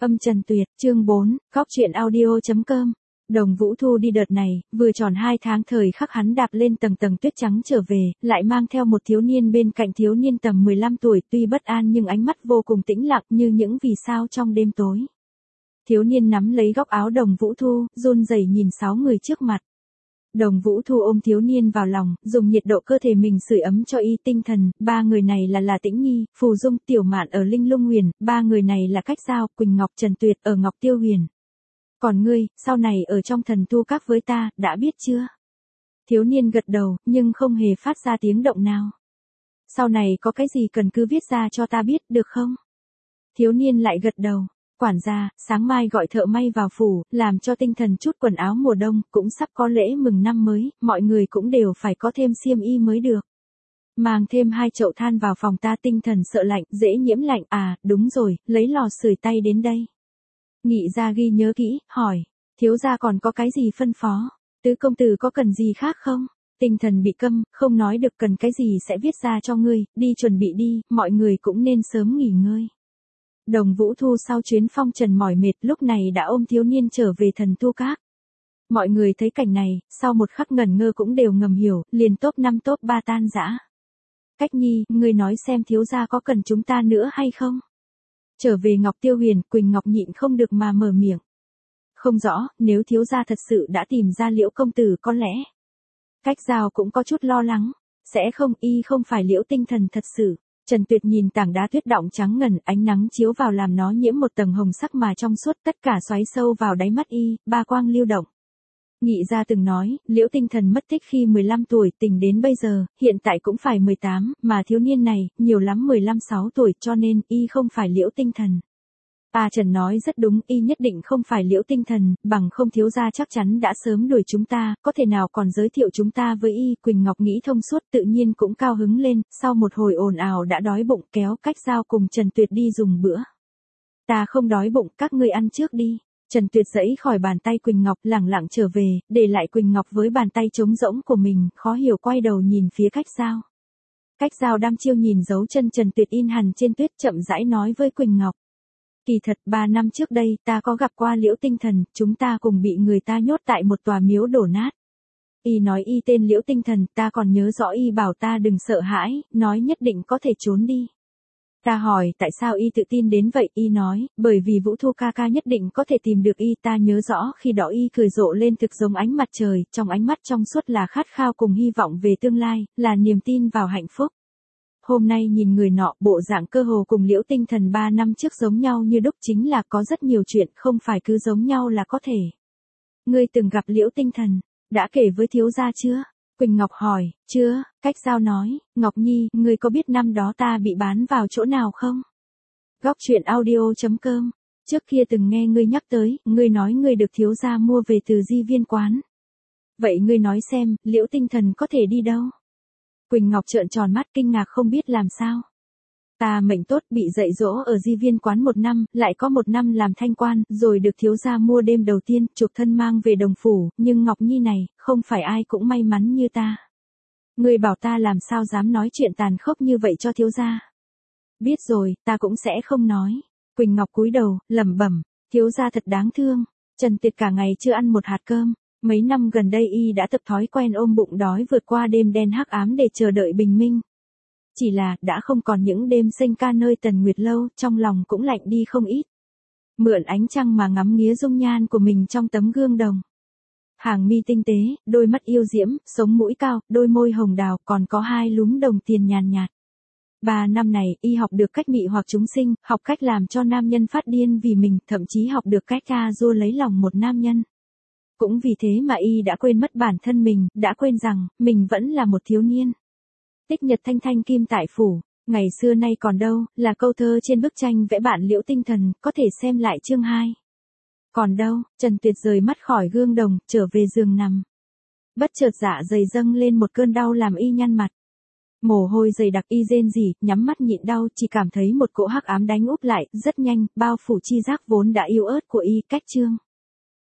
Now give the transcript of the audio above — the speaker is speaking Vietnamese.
Âm Trần Tuyệt, chương 4, Góc truyện audio.com. Đồng Vũ Thu đi đợt này, vừa tròn 2 tháng thời khắc hắn đạp lên tầng tầng tuyết trắng trở về, lại mang theo một thiếu niên bên cạnh, thiếu niên tầm 15 tuổi, tuy bất an nhưng ánh mắt vô cùng tĩnh lặng như những vì sao trong đêm tối. Thiếu niên nắm lấy góc áo Đồng Vũ Thu, run rẩy nhìn 6 người trước mặt. Đồng Vũ Thu ôm thiếu niên vào lòng, dùng nhiệt độ cơ thể mình sưởi ấm cho y tinh thần. 3 người này là Tĩnh Nhi, Phù Dung, Tiểu Mạn ở Linh Lung Huyền, 3 người này là Cách Giao, Quỳnh Ngọc, Trần Tuyệt ở Ngọc Tiêu Huyền. Còn ngươi, sau này ở trong Thần Tu Các với ta, đã biết chưa? Thiếu niên gật đầu, nhưng không hề phát ra tiếng động nào. Sau này có cái gì cần cứ viết ra cho ta biết, được không? Thiếu niên lại gật đầu. Quản gia, sáng mai gọi thợ may vào phủ, làm cho tinh thần chút quần áo mùa đông, cũng sắp có lễ mừng năm mới, mọi người cũng đều phải có thêm xiêm y mới được. Mang thêm 2 chậu than vào phòng ta, tinh thần sợ lạnh, dễ nhiễm lạnh. À, đúng rồi, lấy lò sưởi tay đến đây. Nghị gia ghi nhớ kỹ, hỏi, thiếu gia còn có cái gì phân phó? Tứ công tử có cần gì khác không? Tinh thần bị câm, không nói được, cần cái gì sẽ viết ra cho ngươi, đi chuẩn bị đi, mọi người cũng nên sớm nghỉ ngơi. Đồng Vũ Thu sau chuyến phong trần mỏi mệt lúc này đã ôm thiếu niên trở về Thần Tu Các. Mọi người thấy cảnh này, sau một khắc ngẩn ngơ cũng đều ngầm hiểu, liền top 5 top 3 tan rã. Cách Nhi, ngươi nói xem thiếu gia có cần chúng ta nữa hay không? Trở về Ngọc Tiêu Huyền, Quỳnh Ngọc nhịn không được mà mở miệng. Không rõ, nếu thiếu gia thật sự đã tìm ra Liễu công tử có lẽ. Cách Giao cũng có chút lo lắng. Sẽ không, y không phải Liễu tinh thần thật sự. Trần Tuyệt nhìn tảng đá tuyết đọng trắng ngần, ánh nắng chiếu vào làm nó nhiễm một tầng hồng sắc mà trong suốt, tất cả xoáy sâu vào đáy mắt y, ba quang lưu động. Nghị gia từng nói, Liễu tinh thần mất tích khi 15 tuổi, tình đến bây giờ, hiện tại cũng phải 18, mà thiếu niên này, nhiều lắm 15-6 tuổi, cho nên, y không phải Liễu tinh thần. Trần nói rất đúng, y nhất định không phải Liễu tinh thần, bằng không thiếu gia chắc chắn đã sớm đuổi chúng ta, có thể nào còn giới thiệu chúng ta với y. Quỳnh Ngọc nghĩ thông suốt, tự nhiên cũng cao hứng lên, sau một hồi ồn ào đã đói bụng, kéo Cách Giao cùng Trần Tuyệt đi dùng bữa. Ta không đói bụng, các ngươi ăn trước đi. Trần Tuyệt giãy khỏi bàn tay Quỳnh Ngọc, lẳng lặng trở về, để lại Quỳnh Ngọc với bàn tay trống rỗng của mình, khó hiểu quay đầu nhìn phía Cách Giao. Cách Giao đăm chiêu nhìn dấu chân Trần Tuyệt in hằn trên tuyết, chậm rãi nói với Quỳnh Ngọc. Kỳ thật 3 năm trước đây, ta có gặp qua Liễu tinh thần, chúng ta cùng bị người ta nhốt tại một tòa miếu đổ nát. Y nói y tên Liễu tinh thần, ta còn nhớ rõ y bảo ta đừng sợ hãi, nói nhất định có thể trốn đi. Ta hỏi tại sao y tự tin đến vậy, y nói, bởi vì Vũ Thu ca ca nhất định có thể tìm được y. Ta nhớ rõ khi đó y cười rộ lên thực giống ánh mặt trời, trong ánh mắt trong suốt là khát khao cùng hy vọng về tương lai, là niềm tin vào hạnh phúc. Hôm nay nhìn người nọ, bộ dạng cơ hồ cùng Liễu tinh thần 3 năm trước giống nhau như đúc, chính là có rất nhiều chuyện không phải cứ giống nhau là có thể. Ngươi từng gặp Liễu tinh thần, đã kể với thiếu gia chưa? Quỳnh Ngọc hỏi. Chưa. Cách Giao nói. Ngọc Nhi, ngươi có biết năm đó ta bị bán vào chỗ nào không? Góc truyện audio.com. Trước kia từng nghe ngươi nhắc tới, ngươi nói ngươi được thiếu gia mua về từ Di Viên quán. Vậy ngươi nói xem, Liễu tinh thần có thể đi đâu? Quỳnh Ngọc trợn tròn mắt kinh ngạc không biết làm sao. Ta mệnh tốt, bị dạy dỗ ở Di Viên quán 1 năm, lại có 1 năm làm thanh quan, rồi được thiếu gia mua đêm đầu tiên, chuộc thân mang về Đồng phủ, nhưng Ngọc Nhi này, không phải ai cũng may mắn như ta. Ngươi bảo ta làm sao dám nói chuyện tàn khốc như vậy cho thiếu gia. Biết rồi, ta cũng sẽ không nói. Quỳnh Ngọc cúi đầu, lẩm bẩm, thiếu gia thật đáng thương. Trần Tuyệt cả ngày chưa ăn một hạt cơm. Mấy năm gần đây y đã tập thói quen ôm bụng đói vượt qua đêm đen hắc ám để chờ đợi bình minh. Chỉ là, đã không còn những đêm sinh ca nơi Tần Nguyệt lâu, trong lòng cũng lạnh đi không ít. Mượn ánh trăng mà ngắm nghía dung nhan của mình trong tấm gương đồng. Hàng mi tinh tế, đôi mắt yêu diễm, sống mũi cao, đôi môi hồng đào, còn có 2 lúm đồng tiền nhàn nhạt. 3 năm này, y học được cách mị hoặc chúng sinh, học cách làm cho nam nhân phát điên vì mình, thậm chí học được cách dua lấy lòng một nam nhân. Cũng vì thế mà y đã quên mất bản thân mình, đã quên rằng, mình vẫn là một thiếu niên. Tích nhật thanh thanh kim tại phủ, ngày xưa nay còn đâu, là câu thơ trên bức tranh vẽ bạn Liễu tinh thần, có thể xem lại chương 2. Còn đâu, Trần Tuyệt rời mắt khỏi gương đồng, trở về giường nằm. Bất chợt dạ dày dâng lên một cơn đau làm y nhăn mặt. Mồ hôi dày đặc, y rên rỉ, nhắm mắt nhịn đau, chỉ cảm thấy một cỗ hắc ám đánh úp lại, rất nhanh, bao phủ chi giác vốn đã yếu ớt của y. Cách chương